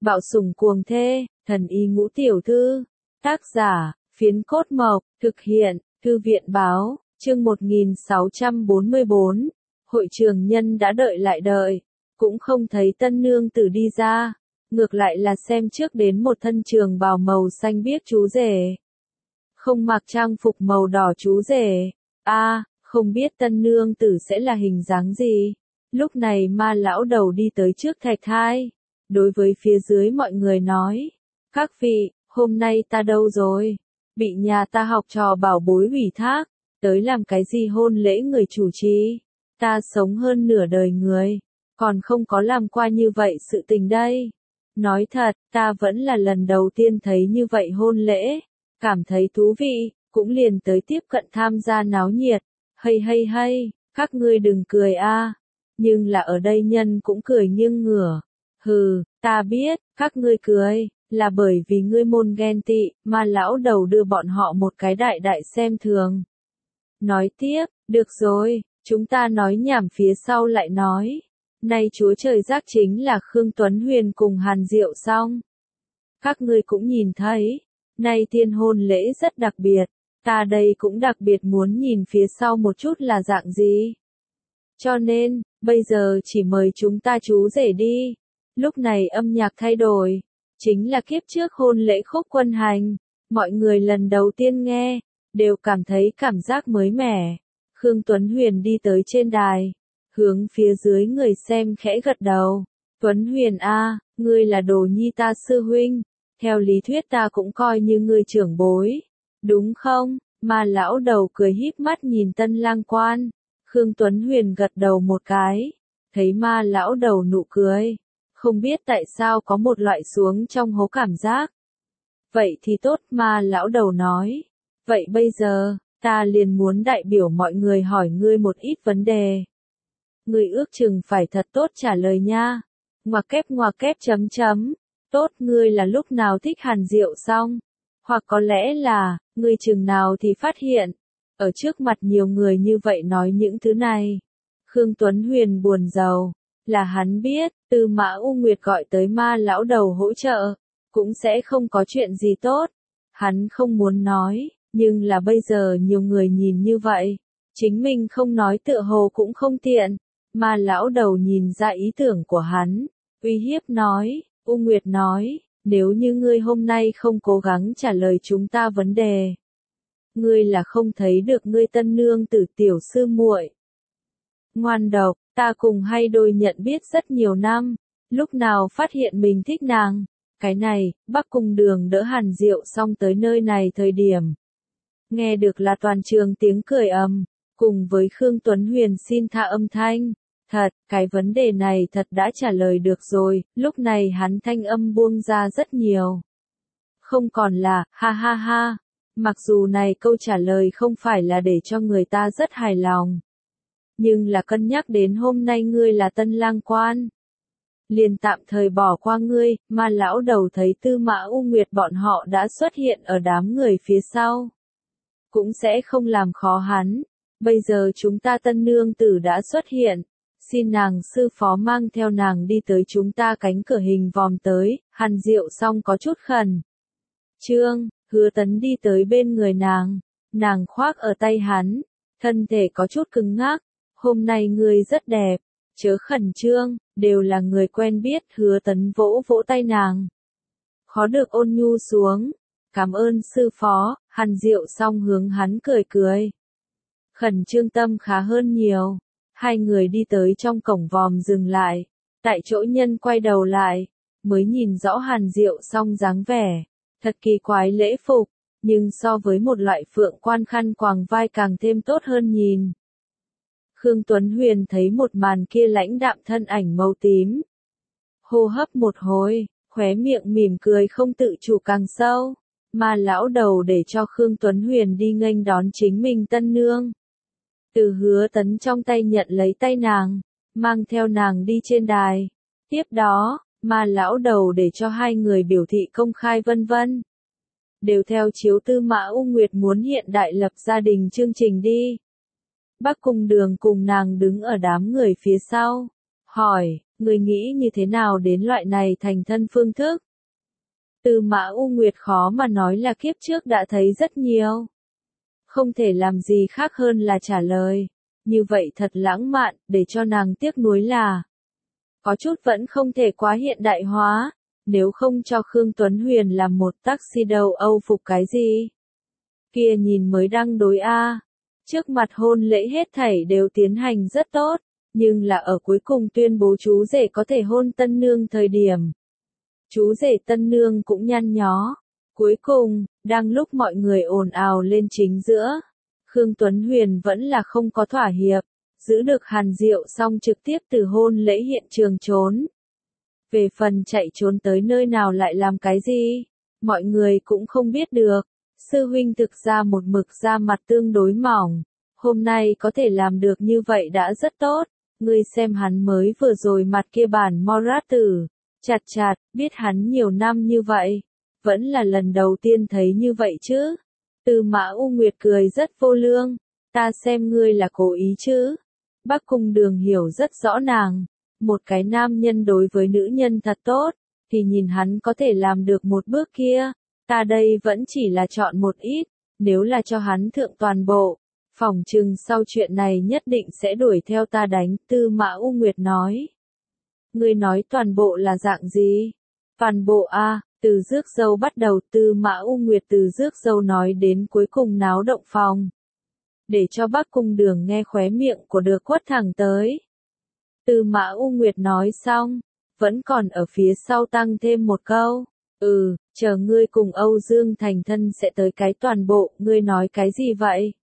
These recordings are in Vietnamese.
Bạo sủng cuồng thê, thần y ngũ tiểu thư. Tác giả, Phiến Cốt Mộc, thực hiện, Thư viện báo, chương 1644. Hội trường nhân đã đợi lại đợi, cũng không thấy tân nương tử đi ra, ngược lại là xem trước đến một thân trường bào màu xanh biếc chú rể. Không mặc trang phục màu đỏ chú rể, không biết tân nương tử sẽ là hình dáng gì. Lúc này Ma lão đầu đi tới trước thạch thai, đối với phía dưới mọi người nói, các vị, hôm nay ta đâu rồi? Bị nhà ta học trò bảo bối ủy thác, tới làm cái gì hôn lễ người chủ trì? Ta sống hơn nửa đời người, còn không có làm qua như vậy sự tình đây. Nói thật, ta vẫn là lần đầu tiên thấy như vậy hôn lễ, cảm thấy thú vị, cũng liền tới tiếp cận tham gia náo nhiệt. Hay, các ngươi đừng cười a. Nhưng là ở đây nhân cũng cười nghiêng ngửa. Hừ, ta biết, các ngươi cười, là bởi vì ngươi môn ghen tị, mà lão đầu đưa bọn họ một cái đại đại xem thường. Nói tiếp, được rồi, chúng ta nói nhảm phía sau lại nói. Nay Chúa Trời giác chính là Khương Tuấn Huyền cùng Hàn Diệu xong. Các ngươi cũng nhìn thấy, nay tiên hôn lễ rất đặc biệt, ta đây cũng đặc biệt muốn nhìn phía sau một chút là dạng gì. Cho nên, bây giờ chỉ mời chúng ta chú rể đi. Lúc này âm nhạc thay đổi, chính là kiếp trước hôn lễ Khúc Quân Hành. Mọi người lần đầu tiên nghe, đều cảm thấy cảm giác mới mẻ. Khương Tuấn Huyền đi tới trên đài, hướng phía dưới người xem khẽ gật đầu. Tuấn Huyền a, ngươi là đồ nhi ta sư huynh, theo lý thuyết ta cũng coi như ngươi trưởng bối, đúng không? Mà lão đầu cười híp mắt nhìn Tân Lang Quan. Khương Tuấn Huyền gật đầu một cái, thấy Ma lão đầu nụ cười, không biết tại sao có một loại xuống trong hố cảm giác. Vậy thì tốt, Ma lão đầu nói. Vậy bây giờ, ta liền muốn đại biểu mọi người hỏi ngươi một ít vấn đề. Ngươi ước chừng phải thật tốt trả lời nha. Ngoặc kép chấm chấm. Tốt, ngươi là lúc nào thích Hàn Diệu xong? Hoặc có lẽ là, ngươi chừng nào thì phát hiện, ở trước mặt nhiều người như vậy nói những thứ này. Khương Tuấn Huyền buồn rầu, là hắn biết, Tư Mã U Nguyệt gọi tới Ma lão đầu hỗ trợ, cũng sẽ không có chuyện gì tốt. Hắn không muốn nói, nhưng là bây giờ nhiều người nhìn như vậy, chính mình không nói tựa hồ cũng không tiện. Ma lão đầu nhìn ra ý tưởng của hắn, uy hiếp nói, U Nguyệt nói, nếu như ngươi hôm nay không cố gắng trả lời chúng ta vấn đề, ngươi là không thấy được ngươi tân nương tử tiểu sư muội. Ngoan độc, ta cùng hay đôi nhận biết rất nhiều năm, lúc nào phát hiện mình thích nàng. Cái này, Bắc Cung Đường đỡ Hàn Diệu xong tới nơi này thời điểm. Nghe được là toàn trường tiếng cười ầm, cùng với Khương Tuấn Huyền xin tha âm thanh. Thật, cái vấn đề này thật đã trả lời được rồi, lúc này hắn thanh âm buông ra rất nhiều. Không còn là, ha. Mặc dù này câu trả lời không phải là để cho người ta rất hài lòng. Nhưng là cân nhắc đến hôm nay ngươi là Tân Lang Quan, liền tạm thời bỏ qua ngươi. Mà lão đầu thấy Tư Mã U Nguyệt bọn họ đã xuất hiện ở đám người phía sau, cũng sẽ không làm khó hắn. Bây giờ chúng ta tân nương tử đã xuất hiện, xin nàng sư phó mang theo nàng đi tới chúng ta cánh cửa hình vòm tới. Hàn Diệu xong có chút khẩn trương, Hứa Tấn đi tới bên người nàng khoác ở tay hắn, thân thể có chút cứng ngắc. Hôm nay ngươi rất đẹp, chớ khẩn trương, đều là người quen biết. Hứa Tấn vỗ vỗ tay nàng, khó được ôn nhu xuống. Cảm ơn sư phó. Hàn Diệu xong hướng hắn cười. Khẩn trương tâm khá hơn nhiều. Hai người đi tới trong cổng vòm dừng lại, tại chỗ nhân quay đầu lại, mới nhìn rõ Hàn Diệu xong dáng vẻ, thật kỳ quái lễ phục, nhưng so với một loại phượng quan khăn quàng vai càng thêm tốt hơn nhìn. Khương Tuấn Huyền thấy một màn kia lãnh đạm thân ảnh màu tím, hô hấp một hồi, khóe miệng mỉm cười không tự chủ càng sâu. Mà lão đầu để cho Khương Tuấn Huyền đi nghênh đón chính mình tân nương. Từ Hứa Tấn trong tay nhận lấy tay nàng, mang theo nàng đi trên đài. Tiếp đó, mà lão đầu để cho hai người biểu thị công khai vân vân. Đều theo chiếu Tư Mã U Nguyệt muốn hiện đại lập gia đình chương trình đi. Bắc Cung Đường cùng nàng đứng ở đám người phía sau, hỏi, Ngươi nghĩ như thế nào đến loại này thành thân phương thức? Tư Mã U Nguyệt khó mà nói là kiếp trước đã thấy rất nhiều. Không thể làm gì khác hơn là trả lời. Như vậy thật lãng mạn, để cho nàng tiếc nuối là. Có chút vẫn không thể quá hiện đại hóa. Nếu không cho Khương Tuấn Huyền làm một taxi đầu Âu phục cái gì? Kia nhìn mới đăng đối a. Trước mặt hôn lễ hết thảy đều tiến hành rất tốt. Nhưng là ở cuối cùng tuyên bố chú rể có thể hôn tân nương thời điểm. Chú rể tân nương cũng nhăn nhó. Cuối cùng, đang lúc mọi người ồn ào lên chính giữa, Khương Tuấn Huyền vẫn là không có thỏa hiệp, giữ được Hàn Diệu xong trực tiếp từ hôn lễ hiện trường trốn. Về phần chạy trốn tới nơi nào lại làm cái gì, mọi người cũng không biết được. Sư huynh thực ra một mực da mặt tương đối mỏng, hôm nay có thể làm được như vậy đã rất tốt. Ngươi xem hắn mới vừa rồi mặt kia bản Morat tử, chặt chặt, biết hắn nhiều năm như vậy, vẫn là lần đầu tiên thấy như vậy chứ. Tư Mã U Nguyệt cười rất vô lương, ta xem ngươi là cố ý chứ. Bắc Cung Đường hiểu rất rõ nàng, một cái nam nhân đối với nữ nhân thật tốt, thì nhìn hắn có thể làm được một bước kia, ta đây vẫn chỉ là chọn một ít, nếu là cho hắn thượng toàn bộ. Phỏng chừng sau chuyện này nhất định sẽ đuổi theo ta đánh, Tư Mã U Nguyệt nói. Ngươi nói toàn bộ là dạng gì? Toàn bộ a, từ rước dâu bắt đầu, Tư Mã U Nguyệt từ rước dâu nói đến cuối cùng náo động phòng. Để cho Bắc Cung Đường nghe khóe miệng của được quất thẳng tới. Tư Mã U Nguyệt nói xong, vẫn còn ở phía sau tăng thêm một câu. Chờ ngươi cùng Âu Dương thành thân sẽ tới cái toàn bộ, ngươi nói cái gì vậy?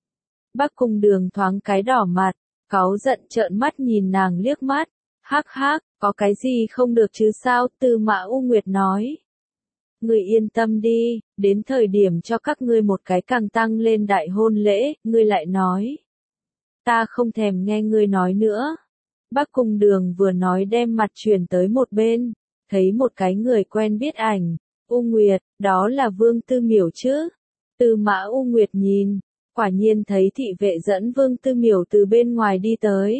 Bắc Cung Đường thoáng cái đỏ mặt, cáu giận trợn mắt nhìn nàng liếc mắt. Hắc hắc, có cái gì không được chứ sao? Tư Mã U Nguyệt nói. Ngươi yên tâm đi, đến thời điểm cho các ngươi một cái càng tăng lên đại hôn lễ, ngươi lại nói. Ta không thèm nghe ngươi nói nữa. Bắc Cung Đường vừa nói đem mặt chuyển tới một bên, thấy một cái người quen biết ảnh. U Nguyệt, đó là Vương Tư Miểu chứ? Tư Mã U Nguyệt nhìn, quả nhiên thấy thị vệ dẫn Vương Tư Miểu từ bên ngoài đi tới.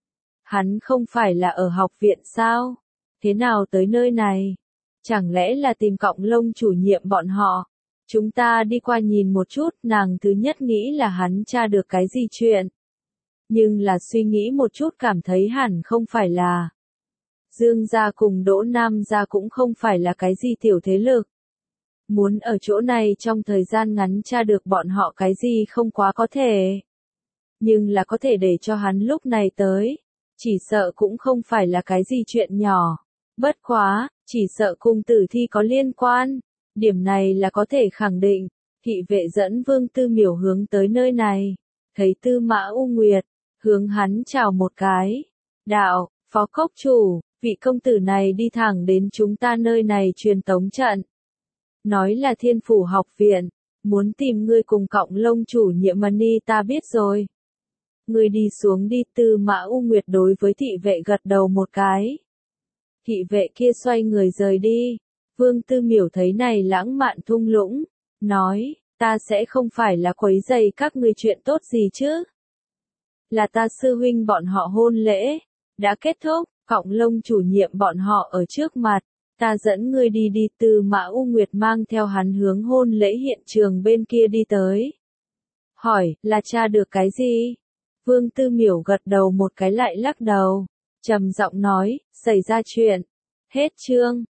Hắn không phải là ở học viện sao? Thế nào tới nơi này? Chẳng lẽ là tìm Cọng Lông chủ nhiệm bọn họ? Chúng ta đi qua nhìn một chút, nàng thứ nhất nghĩ là hắn tra được cái gì chuyện. Nhưng là suy nghĩ một chút cảm thấy hẳn không phải là. Dương gia cùng Đỗ Nam gia cũng không phải là cái gì tiểu thế lực. Muốn ở chỗ này trong thời gian ngắn tra được bọn họ cái gì không quá có thể. Nhưng là có thể để cho hắn lúc này tới. Chỉ sợ cũng không phải là cái gì chuyện nhỏ. Bất quá, chỉ sợ cùng tử thi có liên quan. Điểm này là có thể khẳng định. Thị vệ dẫn Vương Tư Miểu hướng tới nơi này. Thấy Tư Mã U Nguyệt, hướng hắn chào một cái. Đạo, phó cốc chủ, vị công tử này đi thẳng đến chúng ta nơi này truyền tống trận. Nói là Thiên Phủ học viện, muốn tìm ngươi cùng Cọng Lông chủ nhiệm Mani ta biết rồi. Ngươi đi xuống đi. Tư Mã U Nguyệt đối với thị vệ gật đầu một cái. Thị vệ kia xoay người rời đi. Vương Tư Miểu thấy này lãng mạn thung lũng, nói, ta sẽ không phải là quấy rầy các ngươi chuyện tốt gì chứ. Là ta sư huynh bọn họ hôn lễ, đã kết thúc, Cọng Lông chủ nhiệm bọn họ ở trước mặt, ta dẫn ngươi đi đi. Tư Mã U Nguyệt mang theo hắn hướng hôn lễ hiện trường bên kia đi tới. Hỏi, là tra được cái gì? Vương Tư Miểu gật đầu một cái lại lắc đầu, trầm giọng nói, xảy ra chuyện. Hết chương.